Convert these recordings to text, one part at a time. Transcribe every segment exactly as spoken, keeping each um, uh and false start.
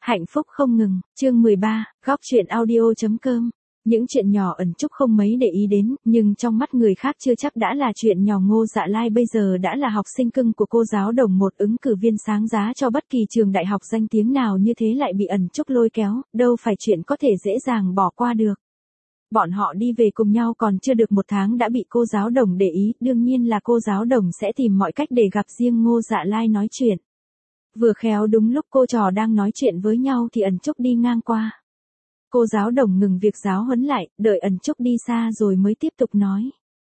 Hạnh phúc không ngừng, chương mười ba, góc chuyện audio.com. Những chuyện nhỏ ẩn Trúc không mấy để ý đến, nhưng trong mắt người khác chưa chắc đã là chuyện nhỏ. Ngô Dạ Lai bây giờ đã là học sinh cưng của cô giáo đồng, một ứng cử viên sáng giá cho bất kỳ trường đại học danh tiếng nào, như thế lại bị ẩn Trúc lôi kéo, đâu phải chuyện có thể dễ dàng bỏ qua được. Bọn họ đi về cùng nhau còn chưa được một tháng đã bị cô giáo đồng để ý, đương nhiên là cô giáo đồng sẽ tìm mọi cách để gặp riêng Ngô Dạ Lai nói chuyện. Vừa khéo đúng lúc cô trò đang nói chuyện với nhau thì ẩn Trúc đi ngang qua. Cô giáo đồng ngừng việc giáo huấn lại, đợi ẩn Trúc đi xa rồi mới tiếp tục nói.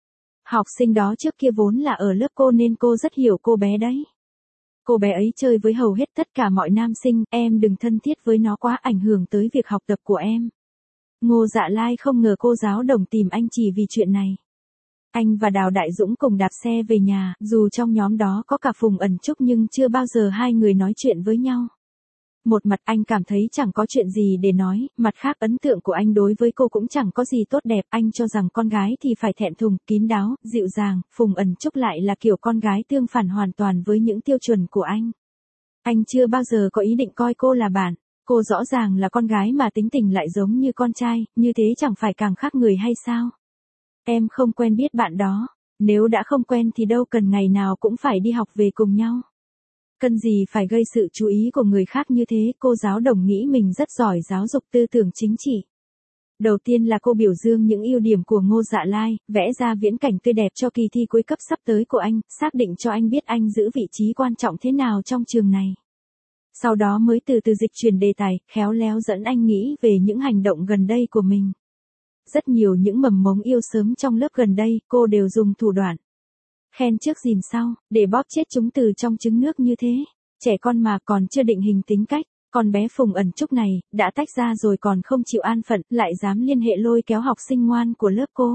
Học sinh đó trước kia vốn là ở lớp cô nên cô rất hiểu cô bé đấy. Cô bé ấy chơi với hầu hết tất cả mọi nam sinh, em đừng thân thiết với nó quá, ảnh hưởng tới việc học tập của em. Ngô Dạ Lai không ngờ cô giáo đồng tìm anh chỉ vì chuyện này. Anh và Đào Đại Dũng cùng đạp xe về nhà, dù trong nhóm đó có cả Phùng Ẩn Trúc nhưng chưa bao giờ hai người nói chuyện với nhau. Một mặt anh cảm thấy chẳng có chuyện gì để nói, mặt khác ấn tượng của anh đối với cô cũng chẳng có gì tốt đẹp, anh cho rằng con gái thì phải thẹn thùng, kín đáo, dịu dàng, Phùng Ẩn Trúc lại là kiểu con gái tương phản hoàn toàn với những tiêu chuẩn của anh. Anh chưa bao giờ có ý định coi cô là bạn, cô rõ ràng là con gái mà tính tình lại giống như con trai, như thế chẳng phải càng khác người hay sao? Em không quen biết bạn đó, nếu đã không quen thì đâu cần ngày nào cũng phải đi học về cùng nhau. Cần gì phải gây sự chú ý của người khác như thế, cô giáo đồng nghĩ mình rất giỏi giáo dục tư tưởng chính trị. Đầu tiên là cô biểu dương những ưu điểm của Ngô Dạ Lai, vẽ ra viễn cảnh tươi đẹp cho kỳ thi cuối cấp sắp tới của anh, xác định cho anh biết anh giữ vị trí quan trọng thế nào trong trường này. Sau đó mới từ từ dịch chuyển đề tài, khéo léo dẫn anh nghĩ về những hành động gần đây của mình. Rất nhiều những mầm mống yêu sớm trong lớp gần đây, cô đều dùng thủ đoạn khen trước dìm sau, để bóp chết chúng từ trong trứng nước như thế. Trẻ con mà còn chưa định hình tính cách, con bé Phùng Ẩn Trúc này, đã tách ra rồi còn không chịu an phận, lại dám liên hệ lôi kéo học sinh ngoan của lớp cô.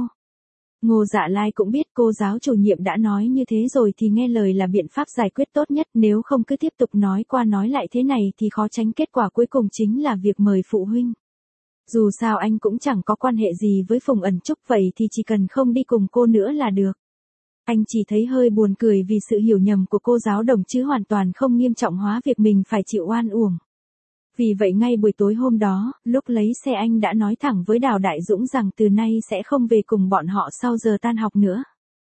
Ngô Dạ Lai cũng biết cô giáo chủ nhiệm đã nói như thế rồi thì nghe lời là biện pháp giải quyết tốt nhất, nếu không cứ tiếp tục nói qua nói lại thế này thì khó tránh kết quả cuối cùng chính là việc mời phụ huynh. Dù sao anh cũng chẳng có quan hệ gì với Phùng Ẩn Trúc, vậy thì chỉ cần không đi cùng cô nữa là được. Anh chỉ thấy hơi buồn cười vì sự hiểu nhầm của cô giáo đồng chứ hoàn toàn không nghiêm trọng hóa việc mình phải chịu oan uổng. Vì vậy ngay buổi tối hôm đó, lúc lấy xe anh đã nói thẳng với Đào Đại Dũng rằng từ nay sẽ không về cùng bọn họ sau giờ tan học nữa.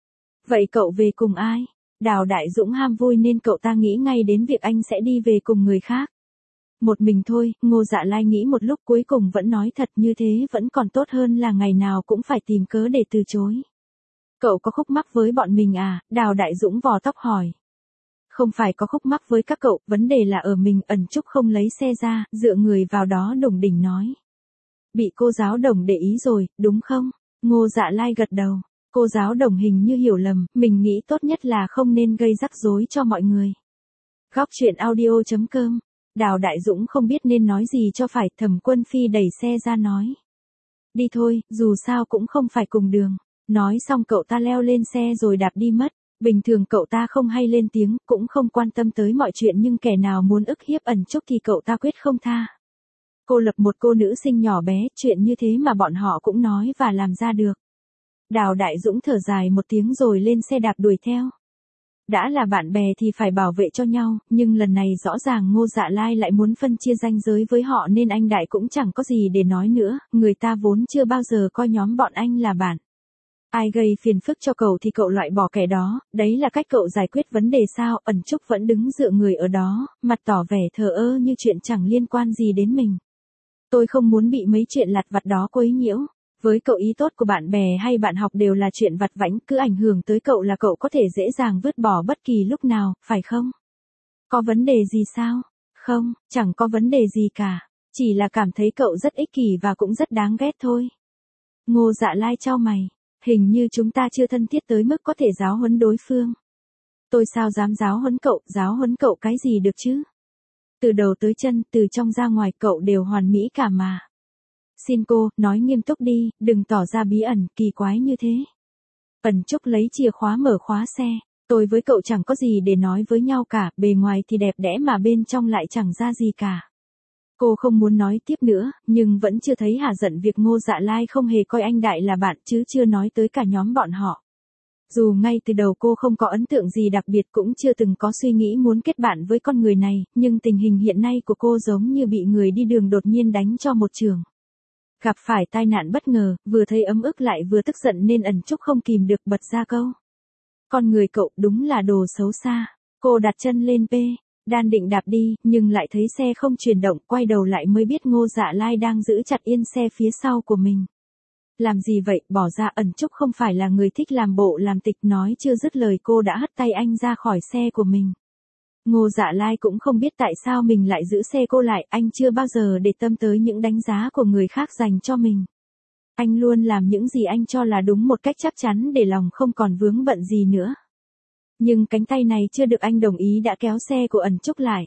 Vậy cậu về cùng ai? Đào Đại Dũng ham vui nên cậu ta nghĩ ngay đến việc anh sẽ đi về cùng người khác. Một mình thôi, Ngô Dạ Lai nghĩ một lúc cuối cùng vẫn nói thật, như thế vẫn còn tốt hơn là ngày nào cũng phải tìm cớ để từ chối. Cậu có khúc mắc với bọn mình à? Đào Đại Dũng vò tóc hỏi. Không phải có khúc mắc với các cậu, vấn đề là ở mình. Ẩn Trúc không lấy xe ra, dựa người vào đó đủng đỉnh nói. Bị cô giáo đồng để ý rồi, đúng không? Ngô Dạ Lai gật đầu. Cô giáo đồng hình như hiểu lầm, mình nghĩ tốt nhất là không nên gây rắc rối cho mọi người. Góc chuyện audio.com. Đào Đại Dũng không biết nên nói gì cho phải, Thẩm Quân Phi đẩy xe ra nói. Đi thôi, dù sao cũng không phải cùng đường. Nói xong cậu ta leo lên xe rồi đạp đi mất. Bình thường cậu ta không hay lên tiếng, cũng không quan tâm tới mọi chuyện, nhưng kẻ nào muốn ức hiếp Ẩn Trúc thì cậu ta quyết không tha. Cô lập một cô nữ sinh nhỏ bé, chuyện như thế mà bọn họ cũng nói và làm ra được. Đào Đại Dũng thở dài một tiếng rồi lên xe đạp đuổi theo. Đã là bạn bè thì phải bảo vệ cho nhau, nhưng lần này rõ ràng Ngô Dạ Lai lại muốn phân chia ranh giới với họ nên anh Đại cũng chẳng có gì để nói nữa, người ta vốn chưa bao giờ coi nhóm bọn anh là bạn. Ai gây phiền phức cho cậu thì cậu loại bỏ kẻ đó, đấy là cách cậu giải quyết vấn đề sao? Ẩn Trúc vẫn đứng dựa người ở đó, mặt tỏ vẻ thờ ơ như chuyện chẳng liên quan gì đến mình. Tôi không muốn bị mấy chuyện lặt vặt đó quấy nhiễu. Với cậu ý tốt của bạn bè hay bạn học đều là chuyện vặt vãnh, cứ ảnh hưởng tới cậu là cậu có thể dễ dàng vứt bỏ bất kỳ lúc nào, phải không? Có vấn đề gì sao? Không, chẳng có vấn đề gì cả. Chỉ là cảm thấy cậu rất ích kỷ và cũng rất đáng ghét thôi. Ngô Dạ Lai chau mày. Hình như chúng ta chưa thân thiết tới mức có thể giáo huấn đối phương. Tôi sao dám giáo huấn cậu, giáo huấn cậu cái gì được chứ? Từ đầu tới chân, từ trong ra ngoài cậu đều hoàn mỹ cả mà. Xin cô, nói nghiêm túc đi, đừng tỏ ra bí ẩn, kỳ quái như thế. Ẩn Trúc lấy chìa khóa mở khóa xe. Tôi với cậu chẳng có gì để nói với nhau cả, bề ngoài thì đẹp đẽ mà bên trong lại chẳng ra gì cả. Cô không muốn nói tiếp nữa, nhưng vẫn chưa thấy hả giận việc Ngô Dạ Lai không hề coi anh Đại là bạn chứ chưa nói tới cả nhóm bọn họ. Dù ngay từ đầu cô không có ấn tượng gì đặc biệt cũng chưa từng có suy nghĩ muốn kết bạn với con người này, nhưng tình hình hiện nay của cô giống như bị người đi đường đột nhiên đánh cho một trường. Gặp phải tai nạn bất ngờ, vừa thấy ấm ức lại vừa tức giận nên ẩn chúc không kìm được bật ra câu. Con người cậu đúng là đồ xấu xa. Cô đặt chân lên P, đan định đạp đi, nhưng lại thấy xe không chuyển động, quay đầu lại mới biết Ngô Dạ Lai đang giữ chặt yên xe phía sau của mình. Làm gì vậy, bỏ ra, ẩn chúc không phải là người thích làm bộ làm tịch, nói chưa dứt lời cô đã hất tay anh ra khỏi xe của mình. Ngô Dạ Lai cũng không biết tại sao mình lại giữ xe cô lại, anh chưa bao giờ để tâm tới những đánh giá của người khác dành cho mình. Anh luôn làm những gì anh cho là đúng một cách chắc chắn để lòng không còn vướng bận gì nữa. Nhưng cánh tay này chưa được anh đồng ý đã kéo xe của ẩn chúc lại.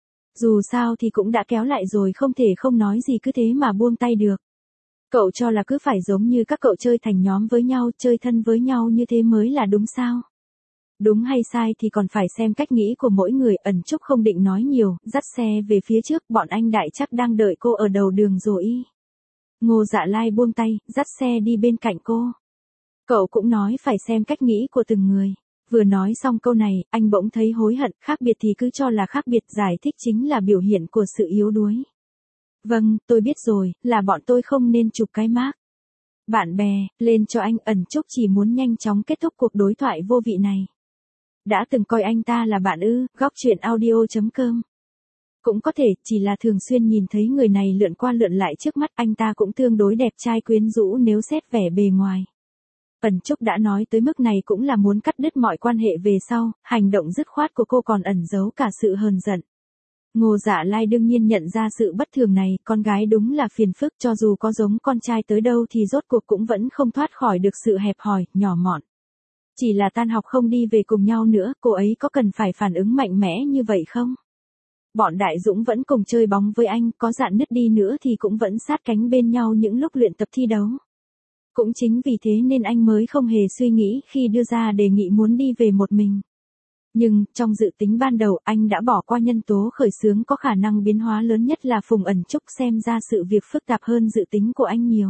Dù sao thì cũng đã kéo lại rồi, không thể không nói gì cứ thế mà buông tay được. Cậu cho là cứ phải giống như các cậu chơi thành nhóm với nhau, chơi thân với nhau như thế mới là đúng sao? Đúng hay sai thì còn phải xem cách nghĩ của mỗi người. Ẩn chúc không định nói nhiều, dắt xe về phía trước, bọn anh đại chắc đang đợi cô ở đầu đường rồi y. Ngô Dạ Lai buông tay, dắt xe đi bên cạnh cô. Cậu cũng nói phải xem cách nghĩ của từng người. Vừa nói xong câu này, anh bỗng thấy hối hận, khác biệt thì cứ cho là khác biệt, giải thích chính là biểu hiện của sự yếu đuối. Vâng, tôi biết rồi, là bọn tôi không nên chụp cái mác bạn bè lên cho anh. Ẩn chúc chỉ muốn nhanh chóng kết thúc cuộc đối thoại vô vị này. Đã từng coi anh ta là bạn ư? Góc truyện audio chấm com. Cũng có thể, chỉ là thường xuyên nhìn thấy người này lượn qua lượn lại trước mắt, anh ta cũng tương đối đẹp trai quyến rũ nếu xét vẻ bề ngoài. Ẩn chúc đã nói tới mức này cũng là muốn cắt đứt mọi quan hệ về sau, hành động dứt khoát của cô còn ẩn giấu cả sự hờn giận. Ngô Dạ Lai đương nhiên nhận ra sự bất thường này, con gái đúng là phiền phức, cho dù có giống con trai tới đâu thì rốt cuộc cũng vẫn không thoát khỏi được sự hẹp hòi, nhỏ mọn. Chỉ là tan học không đi về cùng nhau nữa, cô ấy có cần phải phản ứng mạnh mẽ như vậy không? Bọn Đại Dũng vẫn cùng chơi bóng với anh, có dạn nứt đi nữa thì cũng vẫn sát cánh bên nhau những lúc luyện tập thi đấu. Cũng chính vì thế nên anh mới không hề suy nghĩ khi đưa ra đề nghị muốn đi về một mình. Nhưng, trong dự tính ban đầu anh đã bỏ qua nhân tố khởi xướng có khả năng biến hóa lớn nhất là Phùng Ẩn Chúc, xem ra sự việc phức tạp hơn dự tính của anh nhiều.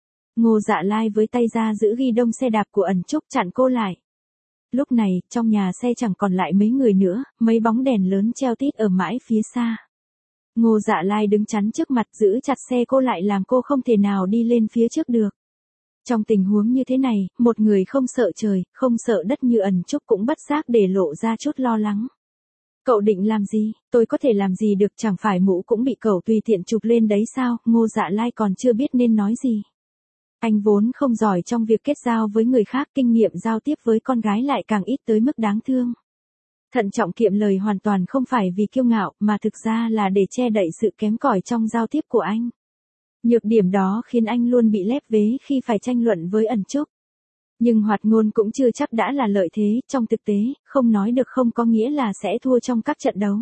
Ngô Dạ Lai với tay ra giữ ghi đông xe đạp của Ẩn Chúc chặn cô lại. Lúc này, trong nhà xe chẳng còn lại mấy người nữa, mấy bóng đèn lớn treo tít ở mãi phía xa. Ngô Dạ Lai đứng chắn trước mặt giữ chặt xe cô lại làm cô không thể nào đi lên phía trước được. Trong tình huống như thế này, một người không sợ trời, không sợ đất như Ẩn Chúc cũng bất giác để lộ ra chút lo lắng. Cậu định làm gì? Tôi có thể làm gì được, chẳng phải mũ cũng bị cậu tùy tiện chụp lên đấy sao? Ngô Dạ Lai còn chưa biết nên nói gì. Anh vốn không giỏi trong việc kết giao với người khác, kinh nghiệm giao tiếp với con gái lại càng ít tới mức đáng thương. Thận trọng kiệm lời hoàn toàn không phải vì kiêu ngạo, mà thực ra là để che đậy sự kém cỏi trong giao tiếp của anh. Nhược điểm đó khiến anh luôn bị lép vế khi phải tranh luận với Ẩn Chúc. Nhưng hoạt ngôn cũng chưa chắc đã là lợi thế, trong thực tế, không nói được không có nghĩa là sẽ thua trong các trận đấu.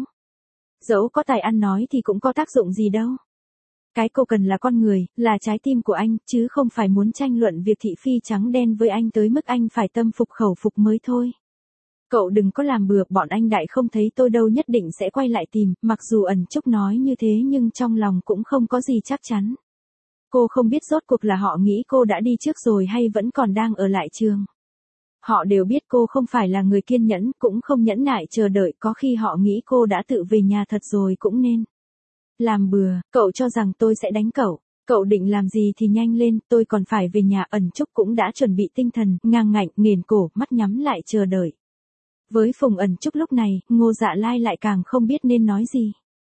Dẫu có tài ăn nói thì cũng có tác dụng gì đâu. Cái cô cần là con người, là trái tim của anh, chứ không phải muốn tranh luận việc thị phi trắng đen với anh tới mức anh phải tâm phục khẩu phục mới thôi. Cậu đừng có làm bừa, bọn anh Đại không thấy tôi đâu, nhất định sẽ quay lại tìm. Mặc dù Ẩn Chúc nói như thế nhưng trong lòng cũng không có gì chắc chắn. Cô không biết rốt cuộc là họ nghĩ cô đã đi trước rồi hay vẫn còn đang ở lại trường. Họ đều biết cô không phải là người kiên nhẫn, cũng không nhẫn nại chờ đợi, có khi họ nghĩ cô đã tự về nhà thật rồi cũng nên. Làm bừa, cậu cho rằng tôi sẽ đánh cậu. Cậu định làm gì thì nhanh lên, tôi còn phải về nhà. Ẩn Chúc cũng đã chuẩn bị tinh thần, ngang ngạnh, nghền cổ, mắt nhắm lại chờ đợi. Với Phùng Ẩn Chúc lúc này, Ngô Dạ Lai lại càng không biết nên nói gì.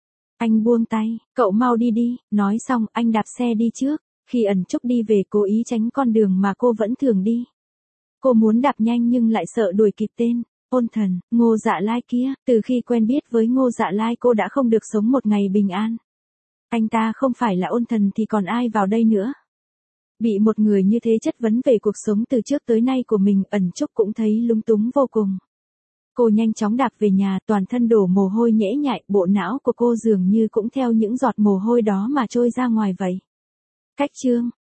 Anh buông tay, cậu mau đi đi, nói xong anh đạp xe đi trước. Khi Ẩn Chúc đi về cố ý tránh con đường mà cô vẫn thường đi. Cô muốn đạp nhanh nhưng lại sợ đuổi kịp tên ôn thần, Ngô Dạ Lai kia. Từ khi quen biết với Ngô Dạ Lai cô đã không được sống một ngày bình an. Anh ta không phải là ôn thần thì còn ai vào đây nữa. Bị một người như thế chất vấn về cuộc sống từ trước tới nay của mình, Ẩn Chúc cũng thấy lúng túng vô cùng. Cô nhanh chóng đạp về nhà, toàn thân đổ mồ hôi nhễ nhại, bộ não của cô dường như cũng theo những giọt mồ hôi đó mà trôi ra ngoài vậy. Cách chương